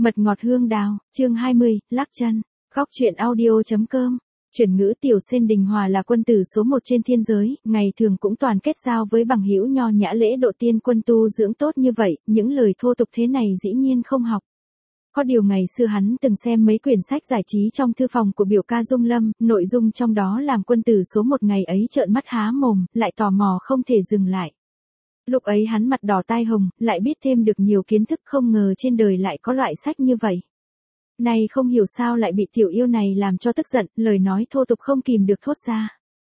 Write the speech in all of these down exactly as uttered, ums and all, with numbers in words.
Mật ngọt hương đào, chương hai mươi, lắc chân. Góc truyện audio.com. Chuyển ngữ Tiểu Sên Đình Hòa là quân tử số một trên thiên giới, ngày thường cũng toàn kết giao với bằng hữu nho nhã lễ độ tiên quân tu dưỡng tốt như vậy, những lời thô tục thế này dĩ nhiên không học. Có điều ngày xưa hắn từng xem mấy quyển sách giải trí trong thư phòng của biểu ca Dung Lâm, nội dung trong đó làm quân tử số một ngày ấy trợn mắt há mồm, lại tò mò không thể dừng lại. Lúc ấy hắn mặt đỏ tai hồng, lại biết thêm được nhiều kiến thức, không ngờ trên đời lại có loại sách như vậy. Này không hiểu sao lại bị tiểu yêu này làm cho tức giận, lời nói thô tục không kìm được thốt ra.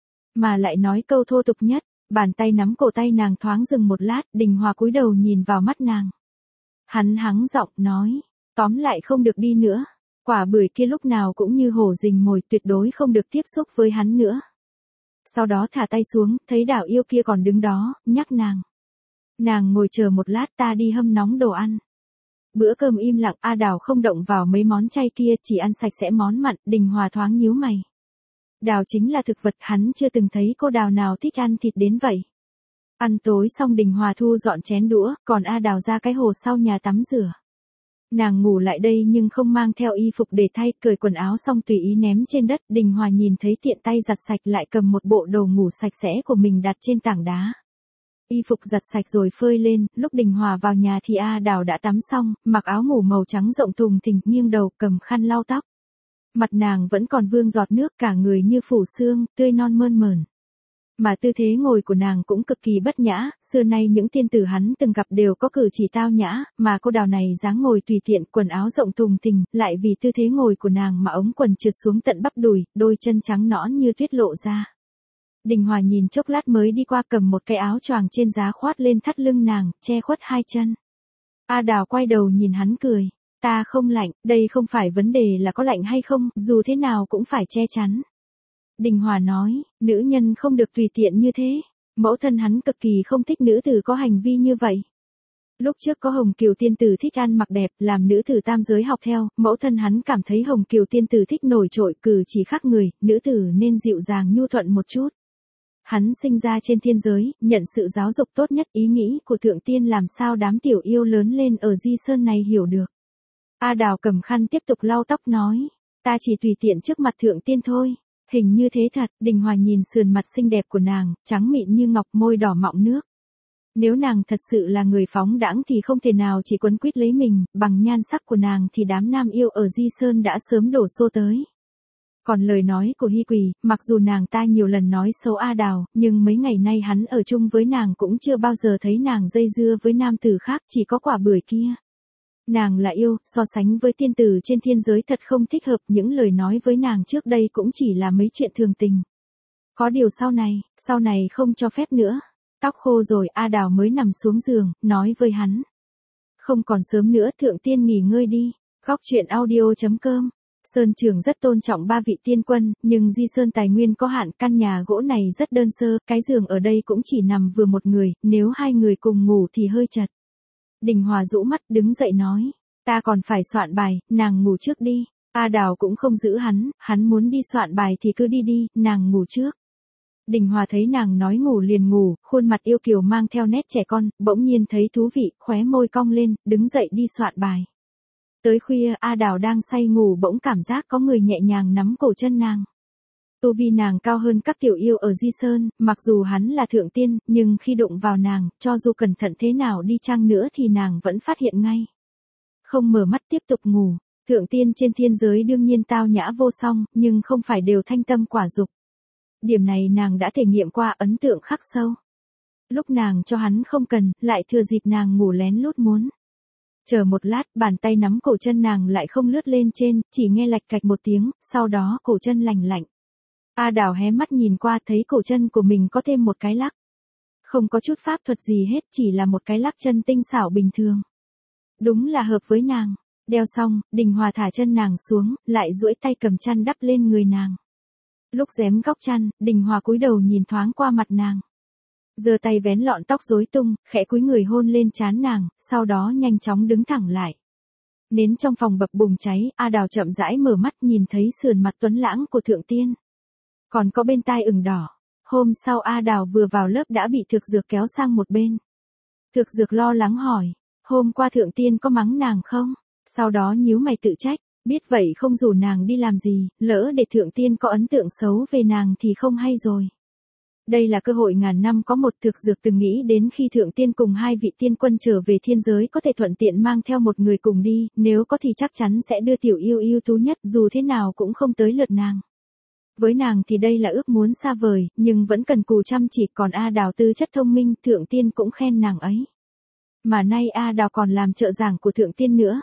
Mà lại nói câu thô tục nhất, bàn tay nắm cổ tay nàng thoáng dừng một lát, Đình Hòa cúi đầu nhìn vào mắt nàng. Hắn hắng giọng nói, tóm lại không được đi nữa, quả bưởi kia lúc nào cũng như hổ rình mồi, tuyệt đối không được tiếp xúc với hắn nữa. Sau đó thả tay xuống, thấy đảo yêu kia còn đứng đó, nhắc nàng. Nàng ngồi chờ một lát, ta đi hâm nóng đồ ăn. Bữa cơm im lặng, A Đào không động vào mấy món chay kia, chỉ ăn sạch sẽ món mặn. Đình Hòa thoáng nhíu mày. Đào chính là thực vật, hắn chưa từng thấy cô Đào nào thích ăn thịt đến vậy. Ăn tối xong Đình Hòa thu dọn chén đũa, còn A Đào ra cái hồ sau nhà tắm rửa. Nàng ngủ lại đây nhưng không mang theo y phục để thay, cởi quần áo xong tùy ý ném trên đất. Đình Hòa nhìn thấy tiện tay giặt sạch, lại cầm một bộ đồ ngủ sạch sẽ của mình đặt trên tảng đá. Y phục giặt sạch rồi phơi lên, lúc Đình Hòa vào nhà thì A Đào đã tắm xong, mặc áo ngủ màu trắng rộng thùng thình, nghiêng đầu cầm khăn lau tóc. Mặt nàng vẫn còn vương giọt nước, cả người như phủ sương, tươi non mơn mởn. Mà tư thế ngồi của nàng cũng cực kỳ bất nhã, xưa nay những tiên tử hắn từng gặp đều có cử chỉ tao nhã, mà cô Đào này dáng ngồi tùy tiện, quần áo rộng thùng thình, lại vì tư thế ngồi của nàng mà ống quần trượt xuống tận bắp đùi, đôi chân trắng nõn như tuyết lộ ra. Đình Hòa nhìn chốc lát mới đi qua, cầm một cái áo choàng trên giá khoát lên thắt lưng nàng, che khuất hai chân. A Đào quay đầu nhìn hắn cười. Ta không lạnh, đây không phải vấn đề là có lạnh hay không, dù thế nào cũng phải che chắn. Đình Hòa nói, nữ nhân không được tùy tiện như thế. Mẫu thân hắn cực kỳ không thích nữ tử có hành vi như vậy. Lúc trước có Hồng Kiều tiên tử thích ăn mặc đẹp, làm nữ tử tam giới học theo, mẫu thân hắn cảm thấy Hồng Kiều tiên tử thích nổi trội, cử chỉ khác người, nữ tử nên dịu dàng nhu thuận một chút. Hắn sinh ra trên thiên giới, nhận sự giáo dục tốt nhất, ý nghĩ của thượng tiên làm sao đám tiểu yêu lớn lên ở Di Sơn này hiểu được. A Đào cầm khăn tiếp tục lau tóc nói, ta chỉ tùy tiện trước mặt thượng tiên thôi. Hình như thế thật. Đình Hòa nhìn sườn mặt xinh đẹp của nàng, trắng mịn như ngọc, môi đỏ mọng nước. Nếu nàng thật sự là người phóng đãng thì không thể nào chỉ quấn quýt lấy mình, bằng nhan sắc của nàng thì đám nam yêu ở Di Sơn đã sớm đổ xô tới. Còn lời nói của Hy Quỳ, mặc dù nàng ta nhiều lần nói xấu A Đào, nhưng mấy ngày nay hắn ở chung với nàng cũng chưa bao giờ thấy nàng dây dưa với nam tử khác, chỉ có quả bưởi kia. Nàng là yêu, so sánh với tiên tử trên thiên giới thật không thích hợp, những lời nói với nàng trước đây cũng chỉ là mấy chuyện thường tình. Có điều sau này, sau này không cho phép nữa. Tóc khô rồi, A Đào mới nằm xuống giường, nói với hắn. Không còn sớm nữa, thượng tiên nghỉ ngơi đi. Góc truyện audio.com. Sơn Trường rất tôn trọng ba vị tiên quân, nhưng Di Sơn tài nguyên có hạn, căn nhà gỗ này rất đơn sơ, cái giường ở đây cũng chỉ nằm vừa một người, nếu hai người cùng ngủ thì hơi chật. Đình Hòa rũ mắt đứng dậy nói, ta còn phải soạn bài, nàng ngủ trước đi. A Đào cũng không giữ hắn, hắn muốn đi soạn bài thì cứ đi đi, nàng ngủ trước. Đình Hòa thấy nàng nói ngủ liền ngủ, khuôn mặt yêu kiều mang theo nét trẻ con, bỗng nhiên thấy thú vị, khóe môi cong lên, đứng dậy đi soạn bài. Tới khuya, A Đào đang say ngủ bỗng cảm giác có người nhẹ nhàng nắm cổ chân nàng. Tu vi nàng cao hơn các tiểu yêu ở Di Sơn, mặc dù hắn là thượng tiên, nhưng khi đụng vào nàng, cho dù cẩn thận thế nào đi chăng nữa thì nàng vẫn phát hiện ngay. Không mở mắt tiếp tục ngủ, thượng tiên trên thiên giới đương nhiên tao nhã vô song, nhưng không phải đều thanh tâm quả dục. Điểm này nàng đã thể nghiệm qua, ấn tượng khắc sâu. Lúc nàng cho hắn không cần, lại thừa dịp nàng ngủ lén lút muốn. Chờ một lát, bàn tay nắm cổ chân nàng lại không lướt lên trên, chỉ nghe lạch cạch một tiếng, sau đó cổ chân lành lạnh. A Đào hé mắt nhìn qua, thấy cổ chân của mình có thêm một cái lắc. Không có chút pháp thuật gì hết, chỉ là một cái lắc chân tinh xảo bình thường. Đúng là hợp với nàng. Đeo xong, Đình Hòa thả chân nàng xuống, lại duỗi tay cầm chăn đắp lên người nàng. Lúc rém góc chăn, Đình Hòa cúi đầu nhìn thoáng qua mặt nàng. Giơ tay vén lọn tóc rối tung, khẽ cúi người hôn lên trán nàng, sau đó nhanh chóng đứng thẳng lại. Nến trong phòng bập bùng cháy, A Đào chậm rãi mở mắt nhìn thấy sườn mặt tuấn lãng của thượng tiên. Còn có bên tai ửng đỏ. Hôm sau A Đào vừa vào lớp đã bị Thực Dược kéo sang một bên. Thực Dược lo lắng hỏi, hôm qua thượng tiên có mắng nàng không? Sau đó nhíu mày tự trách, biết vậy không rủ nàng đi làm gì, lỡ để thượng tiên có ấn tượng xấu về nàng thì không hay rồi. Đây là cơ hội ngàn năm có một, thực dược từng nghĩ đến khi thượng tiên cùng hai vị tiên quân trở về thiên giới có thể thuận tiện mang theo một người cùng đi, nếu có thì chắc chắn sẽ đưa tiểu yêu ưu tú nhất, dù thế nào cũng không tới lượt nàng. Với nàng thì đây là ước muốn xa vời, nhưng vẫn cần cù chăm chỉ, còn A Đào tư chất thông minh, thượng tiên cũng khen nàng ấy. Mà nay A Đào còn làm trợ giảng của thượng tiên nữa.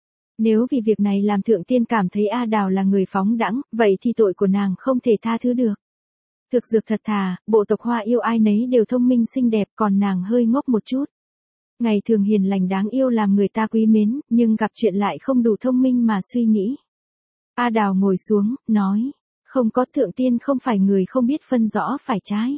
Nếu vì việc này làm thượng tiên cảm thấy A Đào là người phóng đãng, vậy thì tội của nàng không thể tha thứ được. Thực dược thật thà, bộ tộc Hoa yêu ai nấy đều thông minh xinh đẹp, còn nàng hơi ngốc một chút. Ngày thường hiền lành đáng yêu làm người ta quý mến, nhưng gặp chuyện lại không đủ thông minh mà suy nghĩ. A Đào ngồi xuống, nói, không có, thượng tiên không phải người không biết phân rõ phải trái.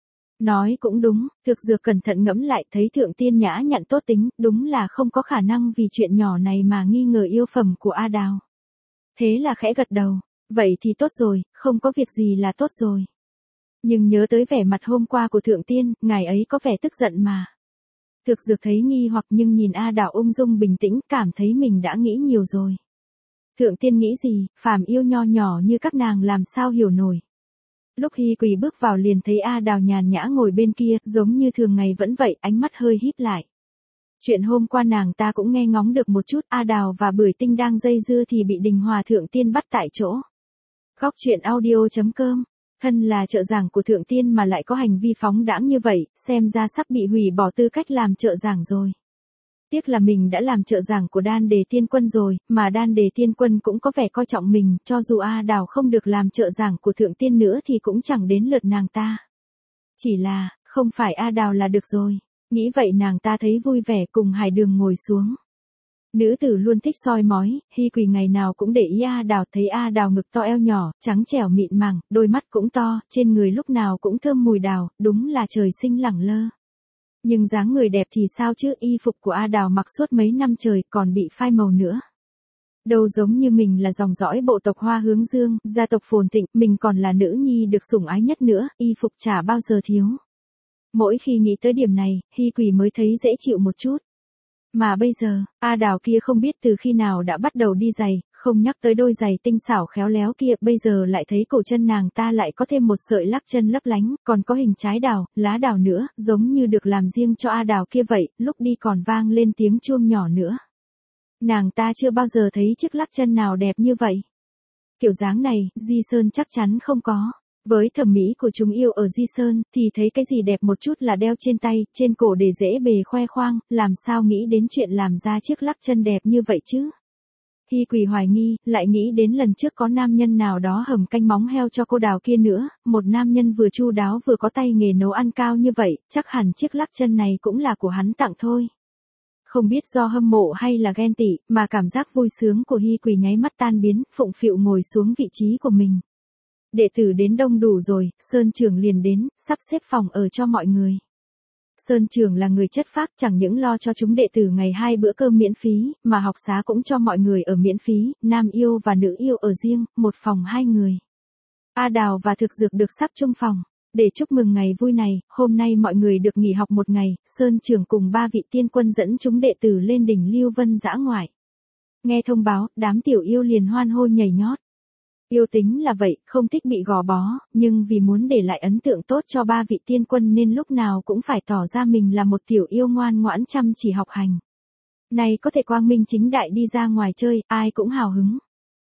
Nói cũng đúng, thực dược cẩn thận ngẫm lại thấy thượng tiên nhã nhặn tốt tính, đúng là không có khả năng vì chuyện nhỏ này mà nghi ngờ yêu phẩm của A Đào. Thế là khẽ gật đầu, vậy thì tốt rồi, không có việc gì là tốt rồi. Nhưng nhớ tới vẻ mặt hôm qua của thượng tiên, ngài ấy có vẻ tức giận mà. Thực dược thấy nghi hoặc nhưng nhìn A Đào ung dung bình tĩnh, cảm thấy mình đã nghĩ nhiều rồi. Thượng tiên nghĩ gì, phàm yêu nho nhỏ như các nàng làm sao hiểu nổi. Lúc Hy Quỳ bước vào liền thấy A Đào nhàn nhã ngồi bên kia, giống như thường ngày vẫn vậy, ánh mắt hơi híp lại. Chuyện hôm qua nàng ta cũng nghe ngóng được một chút, A Đào và Bưởi Tinh đang dây dưa thì bị Đình Hòa thượng tiên bắt tại chỗ. Góc truyện audio chấm com. Thân là trợ giảng của thượng tiên mà lại có hành vi phóng đãng như vậy, xem ra sắp bị hủy bỏ tư cách làm trợ giảng rồi. Tiếc là mình đã làm trợ giảng của Đan Đề Tiên Quân rồi, mà Đan Đề Tiên Quân cũng có vẻ coi trọng mình, cho dù A Đào không được làm trợ giảng của thượng tiên nữa thì cũng chẳng đến lượt nàng ta. Chỉ là, không phải A Đào là được rồi. Nghĩ vậy nàng ta thấy vui vẻ cùng Hải Đường ngồi xuống. Nữ tử luôn thích soi mói, Hy Quỳ ngày nào cũng để ý A Đào, thấy A Đào ngực to eo nhỏ, trắng trẻo mịn màng, đôi mắt cũng to, trên người lúc nào cũng thơm mùi đào, đúng là trời sinh lẳng lơ. Nhưng dáng người đẹp thì sao chứ, y phục của A Đào mặc suốt mấy năm trời còn bị phai màu nữa. Đâu giống như mình là dòng dõi bộ tộc Hoa Hướng Dương, gia tộc phồn thịnh, mình còn là nữ nhi được sủng ái nhất nữa, y phục chả bao giờ thiếu. Mỗi khi nghĩ tới điểm này, Hy Quỳ mới thấy dễ chịu một chút. Mà bây giờ, A Đào kia không biết từ khi nào đã bắt đầu đi giày, không nhắc tới đôi giày tinh xảo khéo léo kia, bây giờ lại thấy cổ chân nàng ta lại có thêm một sợi lắc chân lấp lánh, còn có hình trái đào, lá đào nữa, giống như được làm riêng cho A Đào kia vậy, lúc đi còn vang lên tiếng chuông nhỏ nữa. Nàng ta chưa bao giờ thấy chiếc lắc chân nào đẹp như vậy. Kiểu dáng này, Di Sơn chắc chắn không có. Với thẩm mỹ của chúng yêu ở Di Sơn, thì thấy cái gì đẹp một chút là đeo trên tay, trên cổ để dễ bề khoe khoang, làm sao nghĩ đến chuyện làm ra chiếc lắc chân đẹp như vậy chứ. Hy Quỳ hoài nghi, lại nghĩ đến lần trước có nam nhân nào đó hầm canh móng heo cho cô Đào kia nữa, một nam nhân vừa chu đáo vừa có tay nghề nấu ăn cao như vậy, chắc hẳn chiếc lắc chân này cũng là của hắn tặng thôi. Không biết do hâm mộ hay là ghen tị, mà cảm giác vui sướng của Hy Quỳ nháy mắt tan biến, phụng phịu ngồi xuống vị trí của mình. Đệ tử đến đông đủ rồi, Sơn Trưởng liền đến, sắp xếp phòng ở cho mọi người. Sơn Trưởng là người chất phác, chẳng những lo cho chúng đệ tử ngày hai bữa cơm miễn phí, mà học xá cũng cho mọi người ở miễn phí, nam yêu và nữ yêu ở riêng, một phòng hai người. A Đào và Thực Dược được sắp chung phòng. Để chúc mừng ngày vui này, hôm nay mọi người được nghỉ học một ngày, Sơn Trưởng cùng ba vị tiên quân dẫn chúng đệ tử lên đỉnh Lưu Vân dã ngoại. Nghe thông báo, đám tiểu yêu liền hoan hô nhảy nhót. Yêu tính là vậy, không thích bị gò bó, nhưng vì muốn để lại ấn tượng tốt cho ba vị tiên quân nên lúc nào cũng phải tỏ ra mình là một tiểu yêu ngoan ngoãn chăm chỉ học hành. Này có thể quang minh chính đại đi ra ngoài chơi, ai cũng hào hứng.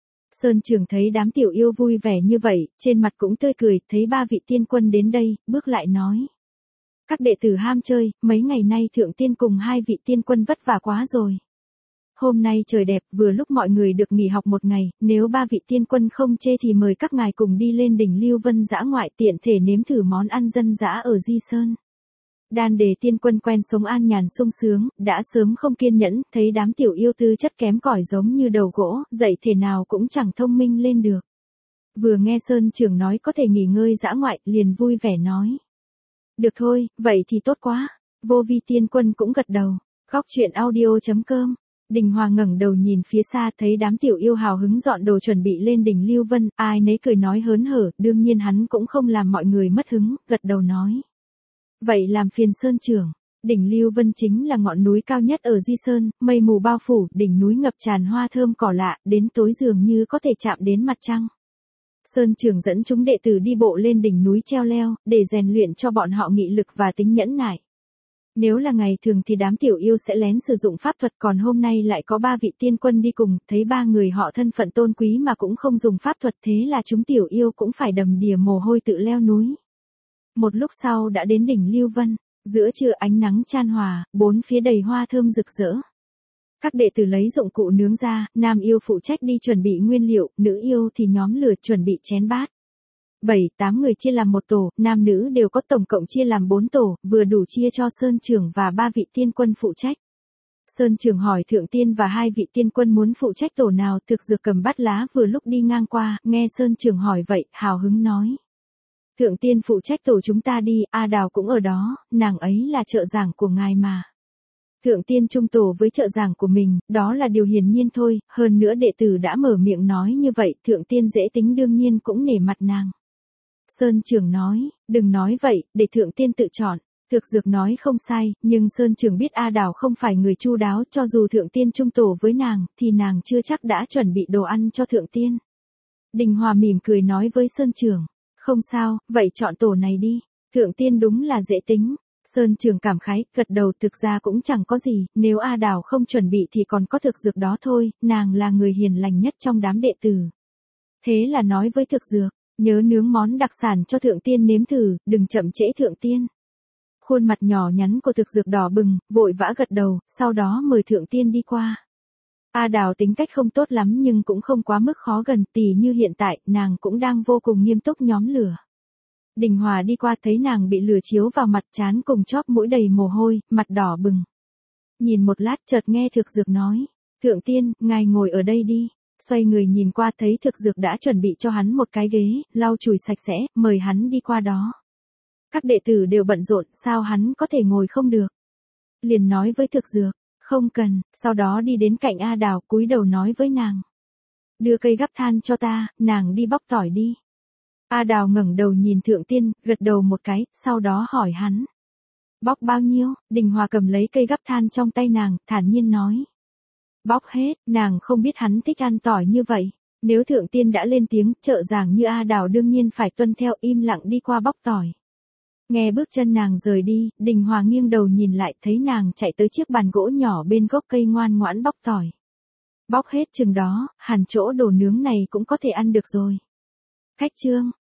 Sơn Trưởng thấy đám tiểu yêu vui vẻ như vậy, trên mặt cũng tươi cười, thấy ba vị tiên quân đến đây, bước lại nói. Các đệ tử ham chơi, mấy ngày nay thượng tiên cùng hai vị tiên quân vất vả quá rồi. Hôm nay trời đẹp, vừa lúc mọi người được nghỉ học một ngày, nếu ba vị tiên quân không chê thì mời các ngài cùng đi lên đỉnh Lưu Vân dã ngoại tiện thể nếm thử món ăn dân dã ở Di Sơn. Đan Đề Tiên Quân quen sống an nhàn sung sướng, đã sớm không kiên nhẫn, thấy đám tiểu yêu tư chất kém cỏi giống như đầu gỗ, dạy thể nào cũng chẳng thông minh lên được. Vừa nghe Sơn Trưởng nói có thể nghỉ ngơi dã ngoại, liền vui vẻ nói. Được thôi, vậy thì tốt quá. Vô Vi Tiên Quân cũng gật đầu. Góc truyện audio chấm com. Đình Hòa ngẩng đầu nhìn phía xa thấy đám tiểu yêu hào hứng dọn đồ chuẩn bị lên đỉnh Lưu Vân, ai nấy cười nói hớn hở, đương nhiên hắn cũng không làm mọi người mất hứng, gật đầu nói. Vậy làm phiền Sơn Trưởng. Đỉnh Lưu Vân chính là ngọn núi cao nhất ở Di Sơn, mây mù bao phủ, đỉnh núi ngập tràn hoa thơm cỏ lạ, đến tối dường như có thể chạm đến mặt trăng. Sơn Trưởng dẫn chúng đệ tử đi bộ lên đỉnh núi treo leo, để rèn luyện cho bọn họ nghị lực và tính nhẫn nại. Nếu là ngày thường thì đám tiểu yêu sẽ lén sử dụng pháp thuật, còn hôm nay lại có ba vị tiên quân đi cùng, thấy ba người họ thân phận tôn quý mà cũng không dùng pháp thuật, thế là chúng tiểu yêu cũng phải đầm đìa mồ hôi tự leo núi. Một lúc sau đã đến đỉnh Lưu Vân, giữa trưa ánh nắng chan hòa, bốn phía đầy hoa thơm rực rỡ. Các đệ tử lấy dụng cụ nướng ra, nam yêu phụ trách đi chuẩn bị nguyên liệu, nữ yêu thì nhóm lửa chuẩn bị chén bát. Bảy, tám người chia làm một tổ, nam nữ đều có, tổng cộng chia làm bốn tổ, vừa đủ chia cho Sơn Trưởng và ba vị tiên quân phụ trách. Sơn Trưởng hỏi Thượng Tiên và hai vị tiên quân muốn phụ trách tổ nào, Thực Dược cầm bát lá vừa lúc đi ngang qua, nghe Sơn Trưởng hỏi vậy, hào hứng nói. Thượng Tiên phụ trách tổ chúng ta đi, A Đào cũng ở đó, nàng ấy là trợ giảng của ngài mà. Thượng Tiên chung tổ với trợ giảng của mình, đó là điều hiển nhiên thôi, hơn nữa đệ tử đã mở miệng nói như vậy, Thượng Tiên dễ tính đương nhiên cũng nể mặt nàng. Sơn Trưởng nói, đừng nói vậy, để Thượng Tiên tự chọn. Thực Dược nói không sai, nhưng Sơn Trưởng biết A Đào không phải người chu đáo, cho dù Thượng Tiên chung tổ với nàng, thì nàng chưa chắc đã chuẩn bị đồ ăn cho Thượng Tiên. Đình Hòa mỉm cười nói với Sơn Trưởng, không sao, vậy chọn tổ này đi, Thượng Tiên đúng là dễ tính. Sơn Trưởng cảm khái, gật đầu, thực ra cũng chẳng có gì, nếu A Đào không chuẩn bị thì còn có Thực Dược đó thôi, nàng là người hiền lành nhất trong đám đệ tử. Thế là nói với Thực Dược, nhớ nướng món đặc sản cho Thượng Tiên nếm thử, đừng chậm trễ Thượng Tiên. Khuôn mặt nhỏ nhắn của Thực Dược đỏ bừng, vội vã gật đầu, sau đó mời Thượng Tiên đi qua. A Đào tính cách không tốt lắm nhưng cũng không quá mức khó gần, tỉ như hiện tại, nàng cũng đang vô cùng nghiêm túc nhóm lửa. Đình Hòa đi qua thấy nàng bị lửa chiếu vào mặt, trán cùng chóp mũi đầy mồ hôi, mặt đỏ bừng. Nhìn một lát chợt nghe Thực Dược nói, Thượng Tiên, ngài ngồi ở đây đi. Xoay người nhìn qua thấy Thực Dược đã chuẩn bị cho hắn một cái ghế, lau chùi sạch sẽ, mời hắn đi qua đó. Các đệ tử đều bận rộn, sao hắn có thể ngồi không được. Liền nói với Thực Dược, không cần, sau đó đi đến cạnh A Đào cúi đầu nói với nàng. Đưa cây gắp than cho ta, nàng đi bóc tỏi đi. A Đào ngẩng đầu nhìn Thượng Tiên, gật đầu một cái, sau đó hỏi hắn. Bóc bao nhiêu? Đình Hòa cầm lấy cây gắp than trong tay nàng, thản nhiên nói. Bóc hết, nàng không biết hắn thích ăn tỏi như vậy. Nếu Thượng Tiên đã lên tiếng, trợ giảng như A Đào đương nhiên phải tuân theo, im lặng đi qua bóc tỏi. Nghe bước chân nàng rời đi, Đình Hòa nghiêng đầu nhìn lại thấy nàng chạy tới chiếc bàn gỗ nhỏ bên gốc cây ngoan ngoãn bóc tỏi. Bóc hết chừng đó, hẳn chỗ đồ nướng này cũng có thể ăn được rồi. Khách trương,